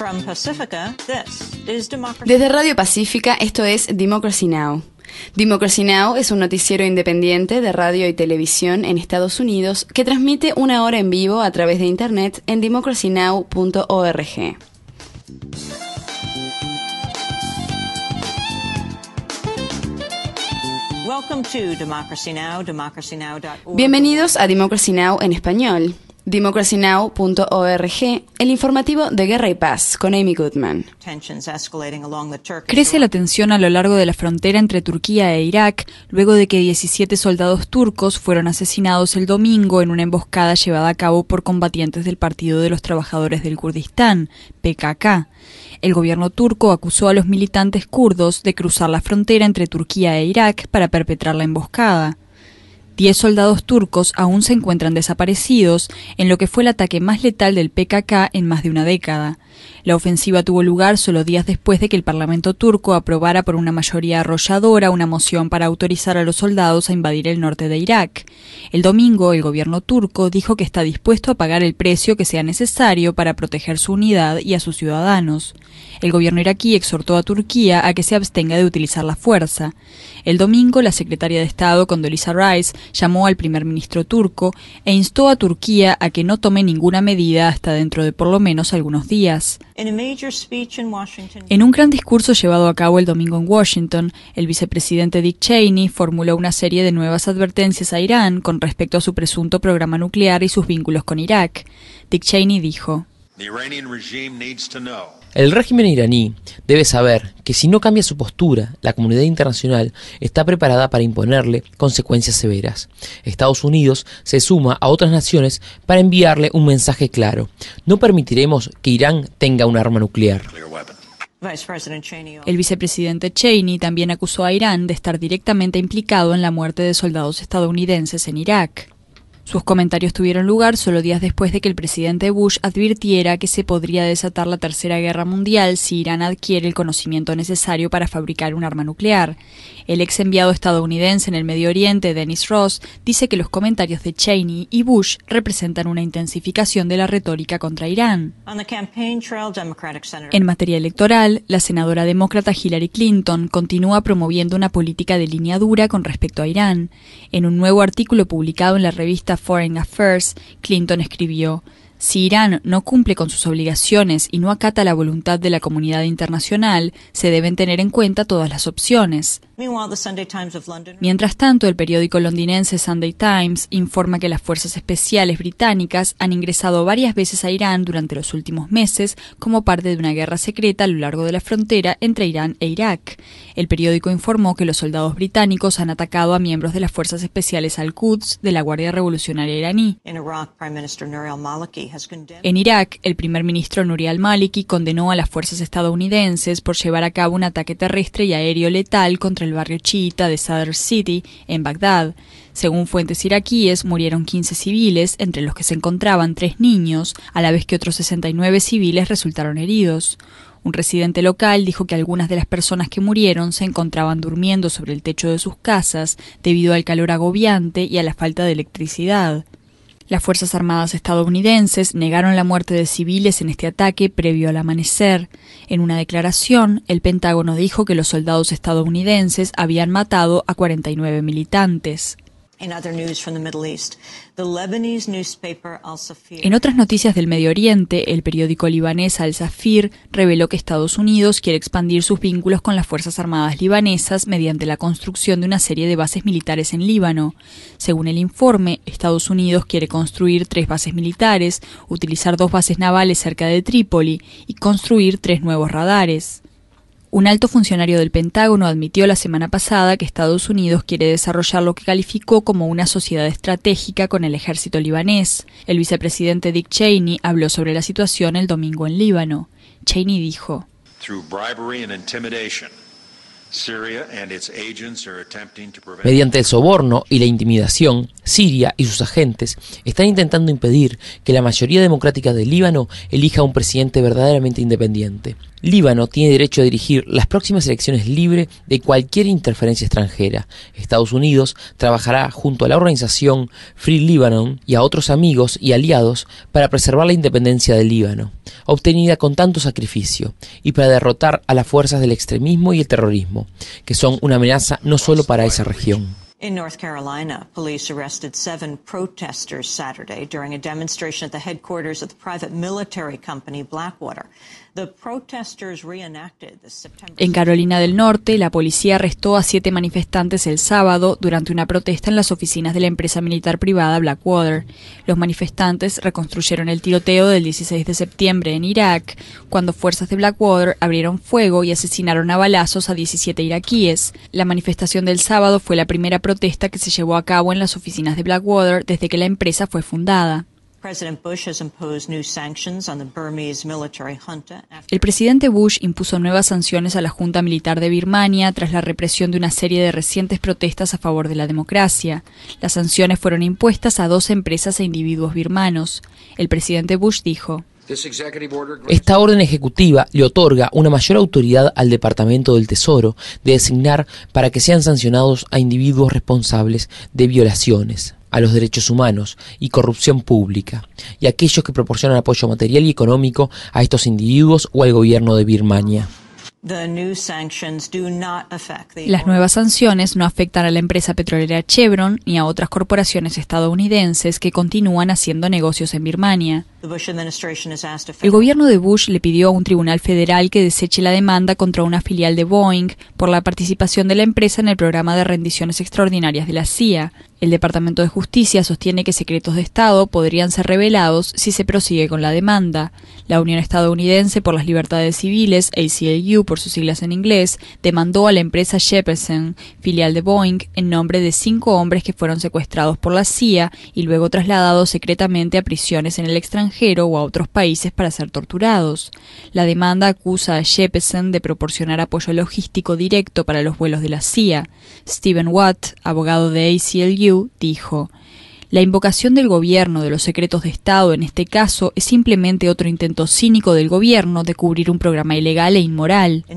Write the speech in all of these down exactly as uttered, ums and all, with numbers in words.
Desde Radio Pacífica, esto es Democracy Now! Democracy Now! Es un noticiero independiente de radio y televisión en Estados Unidos que transmite una hora en vivo a través de internet en democracy now punto org. Bienvenidos a Democracy Now! En español. democracy now punto org, el informativo de Guerra y Paz, con Amy Goodman. Crece la tensión a lo largo de la frontera entre Turquía e Irak, luego de que diecisiete soldados turcos fueron asesinados el domingo en una emboscada llevada a cabo por combatientes del Partido de los Trabajadores del Kurdistán, P K K. El gobierno turco acusó a los militantes kurdos de cruzar la frontera entre Turquía e Irak para perpetrar la emboscada. Diez soldados turcos aún se encuentran desaparecidos en lo que fue el ataque más letal del P K K en más de una década. La ofensiva tuvo lugar solo días después de que el Parlamento turco aprobara por una mayoría arrolladora una moción para autorizar a los soldados a invadir el norte de Irak. El domingo, el gobierno turco dijo que está dispuesto a pagar el precio que sea necesario para proteger su unidad y a sus ciudadanos. El gobierno iraquí exhortó a Turquía a que se abstenga de utilizar la fuerza. El domingo, la secretaria de Estado, Condoleezza Rice, llamó al primer ministro turco e instó a Turquía a que no tome ninguna medida hasta dentro de por lo menos algunos días. En un gran discurso llevado a cabo el domingo en Washington, el vicepresidente Dick Cheney formuló una serie de nuevas advertencias a Irán con respecto a su presunto programa nuclear y sus vínculos con Irak. Dick Cheney dijo: El régimen iraní debe saber que si no cambia su postura, la comunidad internacional está preparada para imponerle consecuencias severas. Estados Unidos se suma a otras naciones para enviarle un mensaje claro: no permitiremos que Irán tenga un arma nuclear. El vicepresidente Cheney también acusó a Irán de estar directamente implicado en la muerte de soldados estadounidenses en Irak. Sus comentarios tuvieron lugar solo días después de que el presidente Bush advirtiera que se podría desatar la Tercera Guerra Mundial si Irán adquiere el conocimiento necesario para fabricar un arma nuclear. El ex enviado estadounidense en el Medio Oriente, Dennis Ross, dice que los comentarios de Cheney y Bush representan una intensificación de la retórica contra Irán. En materia electoral, la senadora demócrata Hillary Clinton continúa promoviendo una política de línea dura con respecto a Irán. En un nuevo artículo publicado en la revista Foreign Affairs, Clinton escribió: si Irán no cumple con sus obligaciones y no acata la voluntad de la comunidad internacional, se deben tener en cuenta todas las opciones. Mientras tanto, el periódico londinense Sunday Times informa que las fuerzas especiales británicas han ingresado varias veces a Irán durante los últimos meses como parte de una guerra secreta a lo largo de la frontera entre Irán e Irak. El periódico informó que los soldados británicos han atacado a miembros de las fuerzas especiales al-Quds de la Guardia Revolucionaria iraní. En Irak, el primer ministro Nouri al-Maliki condenó a las fuerzas estadounidenses por llevar a cabo un ataque terrestre y aéreo letal contra el barrio chiita de Sadr City, en Bagdad. Según fuentes iraquíes, murieron quince civiles, entre los que se encontraban tres niños, a la vez que otros sesenta y nueve civiles resultaron heridos. Un residente local dijo que algunas de las personas que murieron se encontraban durmiendo sobre el techo de sus casas debido al calor agobiante y a la falta de electricidad. Las Fuerzas Armadas estadounidenses negaron la muerte de civiles en este ataque previo al amanecer. En una declaración, el Pentágono dijo que los soldados estadounidenses habían matado a cuarenta y nueve militantes. En otras noticias del Medio Oriente, el periódico libanés Al-Safir reveló que Estados Unidos quiere expandir sus vínculos con las Fuerzas Armadas libanesas mediante la construcción de una serie de bases militares en Líbano. Según el informe, Estados Unidos quiere construir tres bases militares, utilizar dos bases navales cerca de Trípoli y construir tres nuevos radares. Un alto funcionario del Pentágono admitió la semana pasada que Estados Unidos quiere desarrollar lo que calificó como una sociedad estratégica con el ejército libanés. El vicepresidente Dick Cheney habló sobre la situación el domingo en Líbano. Cheney dijo: Mediante el soborno y la intimidación, Siria y sus agentes están intentando impedir que la mayoría democrática del Líbano elija un presidente verdaderamente independiente. Líbano tiene derecho a dirigir las próximas elecciones libre de cualquier interferencia extranjera. Estados Unidos trabajará junto a la organización Free Lebanon y a otros amigos y aliados para preservar la independencia del Líbano, obtenida con tanto sacrificio, y para derrotar a las fuerzas del extremismo y el terrorismo, que son una amenaza no solo para esa región. In North Carolina, police arrested seven protesters Saturday during a demonstration at the headquarters of the private military company Blackwater. The protesters reenacted the September... En Carolina del Norte, la policía arrestó a siete manifestantes el sábado durante una protesta en las oficinas de la empresa militar privada Blackwater. Los manifestantes reconstruyeron el tiroteo del dieciséis de septiembre en Irak, cuando fuerzas de Blackwater abrieron fuego y asesinaron a balazos a diecisiete iraquíes. La manifestación del sábado fue la primera protesta que se llevó a cabo en las oficinas de Blackwater desde que la empresa fue fundada. El presidente Bush impuso nuevas sanciones a la Junta Militar de Birmania tras la represión de una serie de recientes protestas a favor de la democracia. Las sanciones fueron impuestas a dos empresas e individuos birmanos. El presidente Bush dijo: Esta orden ejecutiva le otorga una mayor autoridad al Departamento del Tesoro de designar para que sean sancionados a individuos responsables de violaciones a los derechos humanos y corrupción pública, y a aquellos que proporcionan apoyo material y económico a estos individuos o al gobierno de Birmania. Las nuevas sanciones no afectan a la empresa petrolera Chevron ni a otras corporaciones estadounidenses que continúan haciendo negocios en Birmania. El gobierno de Bush le pidió a un tribunal federal que deseche la demanda contra una filial de Boeing por la participación de la empresa en el programa de rendiciones extraordinarias de la C I A. El Departamento de Justicia sostiene que secretos de Estado podrían ser revelados si se prosigue con la demanda. La Unión Estadounidense por las Libertades Civiles, A C L U por sus siglas en inglés, demandó a la empresa Jeppesen, filial de Boeing, en nombre de cinco hombres que fueron secuestrados por la C I A y luego trasladados secretamente a prisiones en el extranjero o a otros países para ser torturados. La demanda acusa a Jeppesen de proporcionar apoyo logístico directo para los vuelos de la C I A. Stephen Watt, abogado de A C L U, dijo: La invocación del gobierno de los secretos de Estado en este caso es simplemente otro intento cínico del gobierno de cubrir un programa ilegal e inmoral.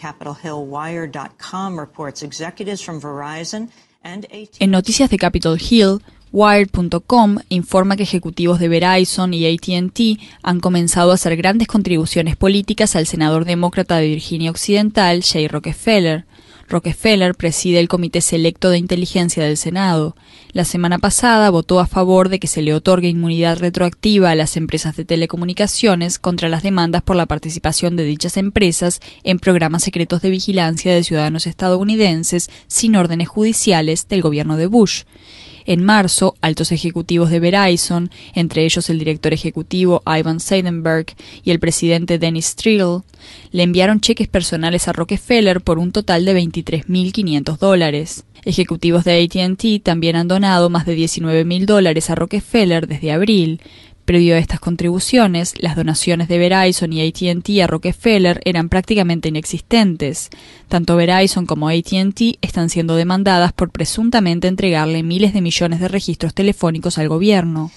En noticias de Capitol Hill, Wired punto com informa que ejecutivos de Verizon y A T and T han comenzado a hacer grandes contribuciones políticas al senador demócrata de Virginia Occidental, Jay Rockefeller. Rockefeller preside el Comité Selecto de Inteligencia del Senado. La semana pasada votó a favor de que se le otorgue inmunidad retroactiva a las empresas de telecomunicaciones contra las demandas por la participación de dichas empresas en programas secretos de vigilancia de ciudadanos estadounidenses sin órdenes judiciales del gobierno de Bush. En marzo, altos ejecutivos de Verizon, entre ellos el director ejecutivo Ivan Seidenberg y el presidente Dennis Strill, le enviaron cheques personales a Rockefeller por un total de veintitrés mil quinientos dólares. Ejecutivos de A T and T también han donado más de diecinueve mil dólares a Rockefeller desde abril. Previo a estas contribuciones, las donaciones de Verizon y A T and T a Rockefeller eran prácticamente inexistentes. Tanto Verizon como A T and T están siendo demandadas por presuntamente entregarle miles de millones de registros telefónicos al gobierno.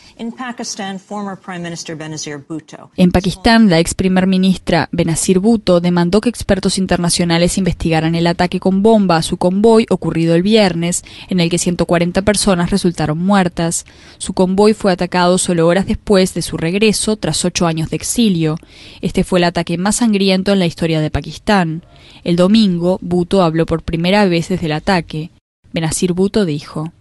En Pakistán, la ex primer ministra Benazir Bhutto demandó que expertos internacionales investigaran el ataque con bomba a su convoy ocurrido el viernes, en el que ciento cuarenta personas resultaron muertas. Su convoy fue atacado solo horas después de su regreso tras ocho años de exilio. Este fue el ataque más sangriento en la historia de Pakistán. El domingo, Bhutto habló por primera vez desde el ataque. Benazir Bhutto dijo: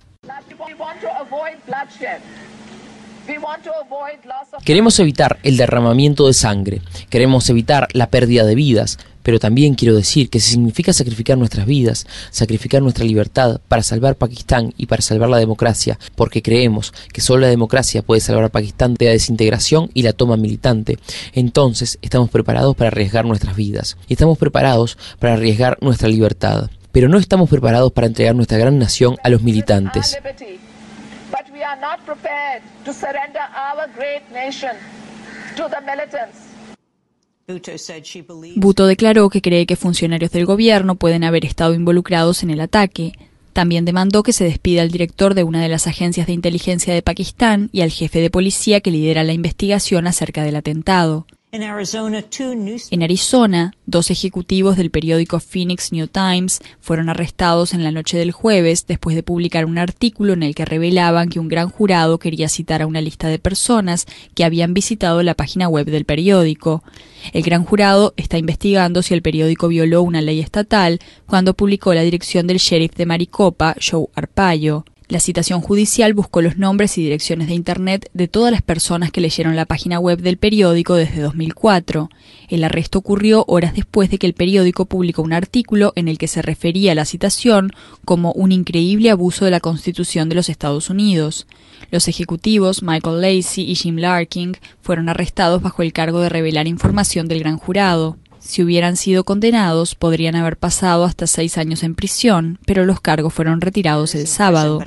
Queremos evitar el derramamiento de sangre, queremos evitar la pérdida de vidas, pero también quiero decir que si significa sacrificar nuestras vidas, sacrificar nuestra libertad para salvar Pakistán y para salvar la democracia, porque creemos que solo la democracia puede salvar a Pakistán de la desintegración y la toma militante, entonces estamos preparados para arriesgar nuestras vidas y estamos preparados para arriesgar nuestra libertad, pero no estamos preparados para entregar nuestra gran nación a los militantes. We are not prepared to surrender our great nation to the militants. Bhutto declaró que cree que funcionarios del gobierno pueden haber estado involucrados en el ataque. También demandó que se despida al director de una de las agencias de inteligencia de Pakistán y al jefe de policía que lidera la investigación acerca del atentado. En Arizona, dos ejecutivos del periódico Phoenix New Times fueron arrestados en la noche del jueves después de publicar un artículo en el que revelaban que un gran jurado quería citar a una lista de personas que habían visitado la página web del periódico. El gran jurado está investigando si el periódico violó una ley estatal cuando publicó la dirección del sheriff de Maricopa, Joe Arpaio. La citación judicial buscó los nombres y direcciones de Internet de todas las personas que leyeron la página web del periódico desde dos mil cuatro. El arresto ocurrió horas después de que el periódico publicó un artículo en el que se refería a la citación como un increíble abuso de la Constitución de los Estados Unidos. Los ejecutivos Michael Lacey y Jim Larkin fueron arrestados bajo el cargo de revelar información del gran jurado. Si hubieran sido condenados, podrían haber pasado hasta seis años en prisión, pero los cargos fueron retirados el sábado.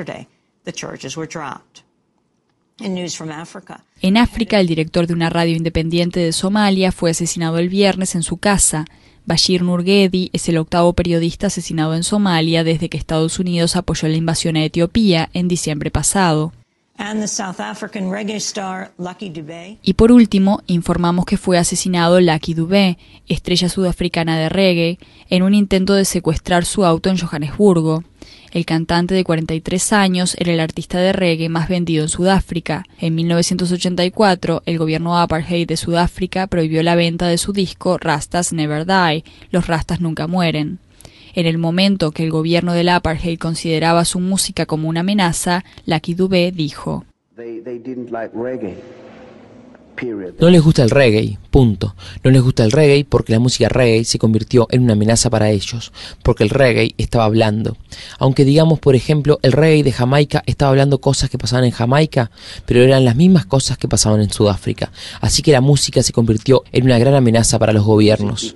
En África, el director de una radio independiente de Somalia fue asesinado el viernes en su casa. Bashir Nurgedi es el octavo periodista asesinado en Somalia desde que Estados Unidos apoyó la invasión a Etiopía en diciembre pasado. Y por último, informamos que fue asesinado Lucky Dubé, estrella sudafricana de reggae, en un intento de secuestrar su auto en Johannesburgo. El cantante de cuarenta y tres años era el artista de reggae más vendido en Sudáfrica. En mil novecientos ochenta y cuatro, el gobierno apartheid de Sudáfrica prohibió la venta de su disco Rastas Never Die, Los Rastas Nunca Mueren. En el momento que el gobierno del apartheid consideraba su música como una amenaza, Lucky Dubé dijo: No les gusta el reggae, punto. No les gusta el reggae porque la música reggae se convirtió en una amenaza para ellos, porque el reggae estaba hablando. Aunque digamos, por ejemplo, el reggae de Jamaica estaba hablando cosas que pasaban en Jamaica, pero eran las mismas cosas que pasaban en Sudáfrica. Así que la música se convirtió en una gran amenaza para los gobiernos.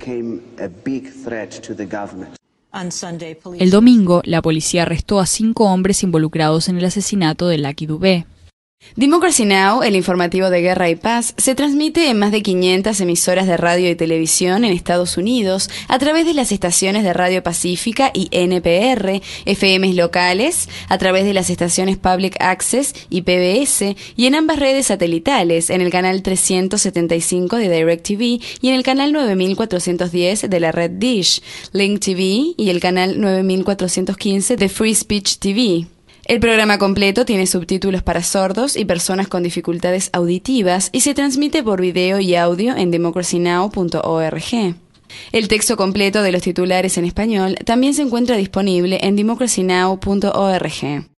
El domingo, la policía arrestó a cinco hombres involucrados en el asesinato de Lucky Dubé. Democracy Now!, el informativo de guerra y paz, se transmite en más de quinientas emisoras de radio y televisión en Estados Unidos a través de las estaciones de Radio Pacífica y N P R, F Ms locales, a través de las estaciones Public Access y P B S, y en ambas redes satelitales, en el canal trescientos setenta y cinco de DirecTV y en el canal nueve mil cuatrocientos diez de la red Dish, Link T V y el canal nueve mil cuatrocientos quince de Free Speech T V. El programa completo tiene subtítulos para sordos y personas con dificultades auditivas y se transmite por video y audio en democracy now punto org. El texto completo de los titulares en español también se encuentra disponible en democracy now punto org.